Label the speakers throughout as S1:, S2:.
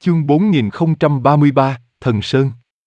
S1: Chương 4033, Thần Sơn.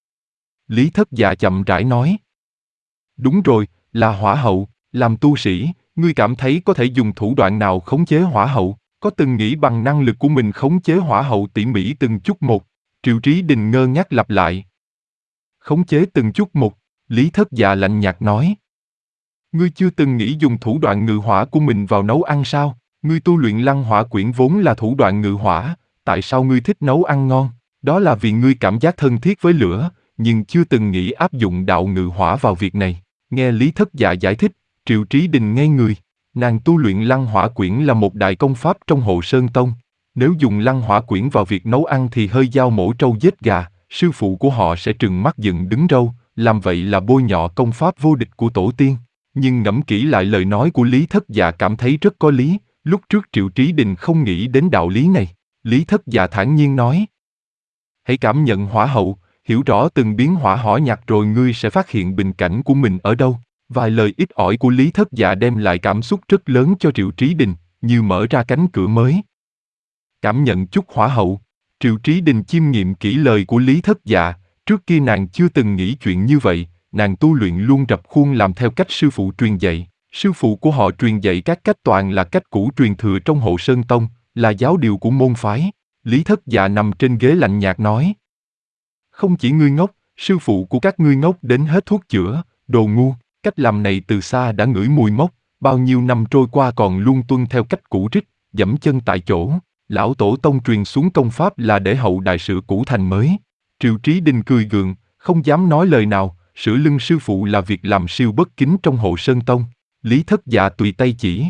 S1: Lý Thất Dạ chậm rãi nói. Đúng rồi, là hỏa hậu, làm tu sĩ, ngươi cảm thấy có thể dùng thủ đoạn nào khống chế hỏa hậu, có từng nghĩ bằng năng lực của mình khống chế hỏa hậu tỉ mỉ từng chút một? Triệu Trí Đình ngơ ngác lặp lại. Khống chế từng chút một, Lý Thất Dạ lạnh nhạt nói. Ngươi chưa từng nghĩ dùng thủ đoạn ngự hỏa của mình vào nấu ăn sao? Ngươi tu luyện Lăng Hỏa Quyển vốn là thủ đoạn ngự hỏa, tại sao ngươi thích nấu ăn ngon? Đó là vì ngươi cảm giác thân thiết với lửa, nhưng chưa từng nghĩ áp dụng đạo ngự hỏa vào việc này. Nghe Lý Thất Dạ giải thích, Triệu Trí Đình ngây người. Nàng tu luyện Lăng Hỏa Quyển là một đại công pháp trong Hộ Sơn Tông. Nếu dùng Lăng Hỏa Quyển vào việc nấu ăn thì hơi dao mổ trâu giết gà, sư phụ của họ sẽ trừng mắt dựng đứng râu, làm vậy là bôi nhọ công pháp vô địch của tổ tiên. Nhưng ngẫm kỹ lại lời nói của Lý Thất Dạ cảm thấy rất có lý, lúc trước Triệu Trí Đình không nghĩ đến đạo lý này. Lý Thất Dạ thản nhiên nói. Hãy cảm nhận hỏa hậu, hiểu rõ từng biến hỏa hỏa nhặt rồi ngươi sẽ phát hiện bình cảnh của mình ở đâu. Vài lời ít ỏi của Lý Thất Dạ đem lại cảm xúc rất lớn cho Triệu Trí Đình, như mở ra cánh cửa mới. Cảm nhận chút hỏa hậu, Triệu Trí Đình chiêm nghiệm kỹ lời của Lý Thất Dạ, trước kia nàng chưa từng nghĩ chuyện như vậy, nàng tu luyện luôn rập khuôn làm theo cách sư phụ truyền dạy. Sư phụ của họ truyền dạy các cách toàn là cách cũ truyền thừa trong Hộ Sơn Tông, là giáo điều của môn phái. Lý Thất Dạ nằm trên ghế lạnh nhạt nói. Không chỉ ngươi ngốc, sư phụ của các ngươi ngốc đến hết thuốc chữa, đồ ngu, cách làm này từ xa đã ngửi mùi mốc, bao nhiêu năm trôi qua còn luôn tuân theo cách cũ rích, dẫm chân tại chỗ. Lão tổ tông truyền xuống công pháp là để hậu đại sửa cũ thành mới. Triệu Trí Đình cười gượng, không dám nói lời nào, sửa lưng sư phụ là việc làm siêu bất kính trong Hộ Sơn Tông. Lý Thất Dạ tùy tay chỉ.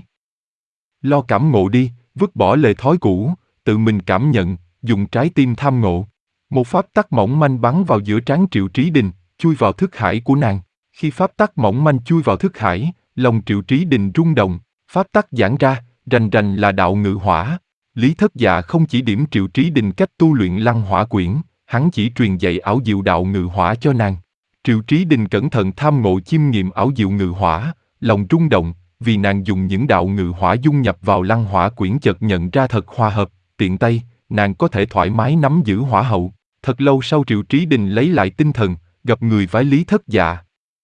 S1: Lo cảm ngộ đi, vứt bỏ lề thói cũ, tự mình cảm nhận, dùng trái tim tham ngộ. Một pháp tắc mỏng manh bắn vào giữa trán Triệu Trí Đình, chui vào thức hải của nàng. Khi pháp tắc mỏng manh chui vào thức hải, lòng Triệu Trí Đình rung động, pháp tắc giãn ra, rành rành là đạo ngự hỏa. Lý Thất Dạ không chỉ điểm Triệu Trí Đình cách tu luyện Lăng Hỏa Quyển, hắn chỉ truyền dạy ảo diệu đạo ngự hỏa cho nàng. Triệu Trí Đình cẩn thận tham ngộ chiêm nghiệm ảo diệu ngự hỏa, lòng rung động, vì nàng dùng những đạo ngự hỏa dung nhập vào Lăng Hỏa Quyển chợt nhận ra thật hòa hợp, tiện tay, nàng có thể thoải mái nắm giữ hỏa hậu. Thật lâu sau Triệu Trí Đình lấy lại tinh thần, gặp người vái Lý Thất Dạ.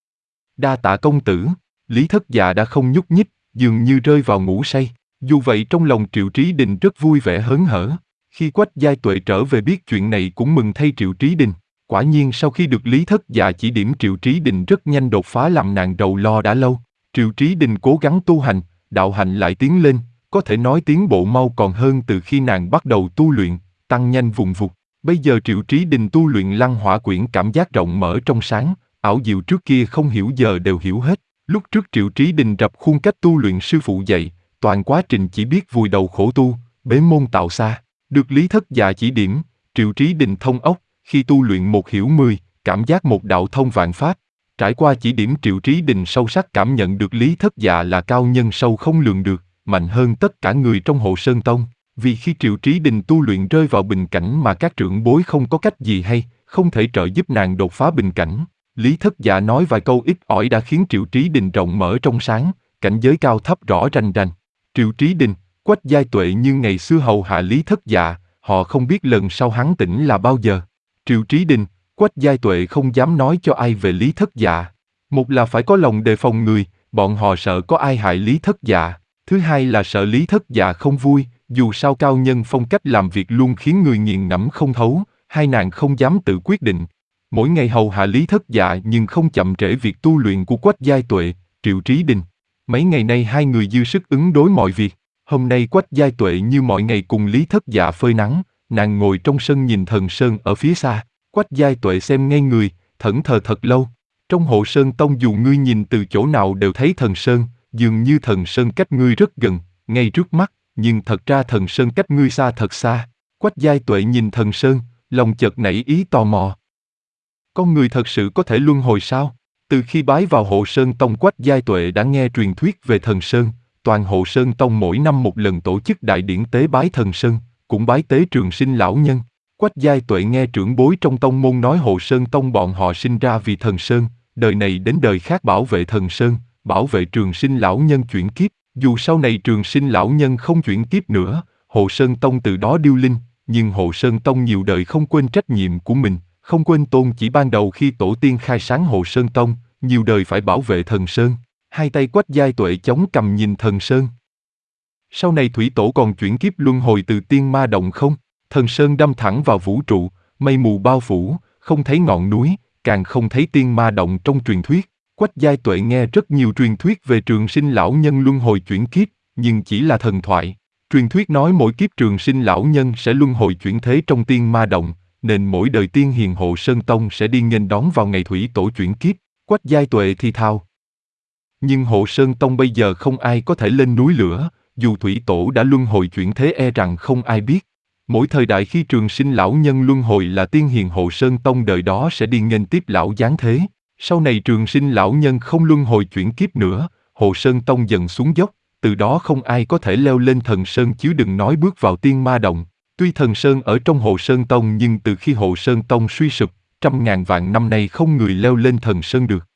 S1: Đa tạ công tử. Lý Thất Dạ đã không nhúc nhích, dường như rơi vào ngủ say. Dù vậy trong lòng Triệu Trí Đình rất vui vẻ hớn hở. Khi Quách Giai Tuệ trở về biết chuyện này cũng mừng thay Triệu Trí Đình. Quả nhiên sau khi được Lý Thất Dạ chỉ điểm Triệu Trí Đình rất nhanh đột phá làm nàng rầu lo đã lâu. Triệu Trí Đình cố gắng tu hành, đạo hạnh lại tiến lên, có thể nói tiến bộ mau còn hơn từ khi nàng bắt đầu tu luyện, tăng nhanh vùn vụt. Bây giờ Triệu Trí Đình tu luyện Lăng Hỏa Quyển cảm giác rộng mở trong sáng, ảo diệu trước kia không hiểu giờ đều hiểu hết. Lúc trước Triệu Trí Đình rập khuôn cách tu luyện sư phụ dạy, toàn quá trình chỉ biết vùi đầu khổ tu, bế môn tạo xa. Được Lý Thất Dạ chỉ điểm, Triệu Trí Đình thông ốc, khi tu luyện một hiểu 10, cảm giác một đạo thông vạn pháp. Trải qua chỉ điểm Triệu Trí Đình sâu sắc cảm nhận được Lý Thất Dạ là cao nhân sâu không lường được, mạnh hơn tất cả người trong Hộ Sơn Tông. Vì khi Triệu Trí Đình tu luyện rơi vào bình cảnh mà các trưởng bối không có cách gì hay, không thể trợ giúp nàng đột phá bình cảnh, Lý Thất Dạ nói vài câu ít ỏi đã khiến Triệu Trí Đình rộng mở trong sáng, cảnh giới cao thấp rõ rành rành. Triệu Trí Đình, Quách Giai Tuệ như ngày xưa hầu hạ Lý Thất Dạ, họ không biết lần sau hắn tỉnh là bao giờ. Triệu Trí Đình, Quách Giai Tuệ không dám nói cho ai về Lý Thất Dạ. Một là phải có lòng đề phòng người, bọn họ sợ có ai hại Lý Thất Dạ. Thứ hai là sợ Lý Thất Dạ không vui, dù sao cao nhân phong cách làm việc luôn khiến người nghiền ngẫm không thấu, hai nàng không dám tự quyết định. Mỗi ngày hầu hạ Lý Thất Dạ nhưng không chậm trễ việc tu luyện của Quách Giai Tuệ, Triệu Trí Đình. Mấy ngày nay hai người dư sức ứng đối mọi việc. Hôm nay Quách Giai Tuệ như mọi ngày cùng Lý Thất Dạ phơi nắng, nàng ngồi trong sân nhìn Thần Sơn ở phía xa. Quách Giai Tuệ xem ngây người, thẫn thờ thật lâu. Trong Hộ Sơn Tông dù ngươi nhìn từ chỗ nào đều thấy Thần Sơn, dường như Thần Sơn cách ngươi rất gần, ngay trước mắt, nhưng thật ra Thần Sơn cách ngươi xa thật xa. Quách Giai Tuệ nhìn Thần Sơn, lòng chợt nảy ý tò mò. Con người thật sự có thể luân hồi sao? Từ khi bái vào Hộ Sơn Tông Quách Giai Tuệ đã nghe truyền thuyết về Thần Sơn, toàn Hộ Sơn Tông mỗi năm một lần tổ chức đại điển tế bái Thần Sơn, cũng bái tế Trường Sinh lão nhân. Quách Giai Tuệ nghe trưởng bối trong tông môn nói Hộ Sơn Tông bọn họ sinh ra vì Thần Sơn, đời này đến đời khác bảo vệ Thần Sơn, bảo vệ Trường Sinh lão nhân chuyển kiếp. Dù sau này Trường Sinh lão nhân không chuyển kiếp nữa, Hộ Sơn Tông từ đó điêu linh, nhưng Hộ Sơn Tông nhiều đời không quên trách nhiệm của mình, không quên tôn chỉ ban đầu khi tổ tiên khai sáng Hộ Sơn Tông, nhiều đời phải bảo vệ thần Sơn. Hai tay Quách Giai Tuệ chống cằm nhìn thần Sơn. Sau này thủy tổ còn chuyển kiếp luân hồi từ tiên ma động không? Thần Sơn đâm thẳng vào vũ trụ, mây mù bao phủ, không thấy ngọn núi, càng không thấy tiên ma động trong truyền thuyết. Quách Giai Tuệ nghe rất nhiều truyền thuyết về trường sinh lão nhân luân hồi chuyển kiếp, nhưng chỉ là thần thoại. Truyền thuyết nói mỗi kiếp trường sinh lão nhân sẽ luân hồi chuyển thế trong tiên ma động, nên mỗi đời tiên hiền Hộ Sơn Tông sẽ đi nghênh đón vào ngày thủy tổ chuyển kiếp. Quách Giai Tuệ thì thào. Nhưng Hộ Sơn Tông bây giờ không ai có thể lên núi lửa, dù thủy tổ đã luân hồi chuyển thế e rằng không ai biết. Mỗi thời đại khi trường sinh lão nhân luân hồi là tiên hiền Hộ Sơn Tông đời đó sẽ đi nghênh tiếp lão giáng thế. Sau này trường sinh lão nhân không luân hồi chuyển kiếp nữa, Hộ Sơn Tông dần xuống dốc, từ đó không ai có thể leo lên thần Sơn chứ đừng nói bước vào tiên ma động. Tuy thần Sơn ở trong Hộ Sơn Tông nhưng từ khi Hộ Sơn Tông suy sụp, trăm ngàn vạn năm nay không người leo lên thần Sơn được.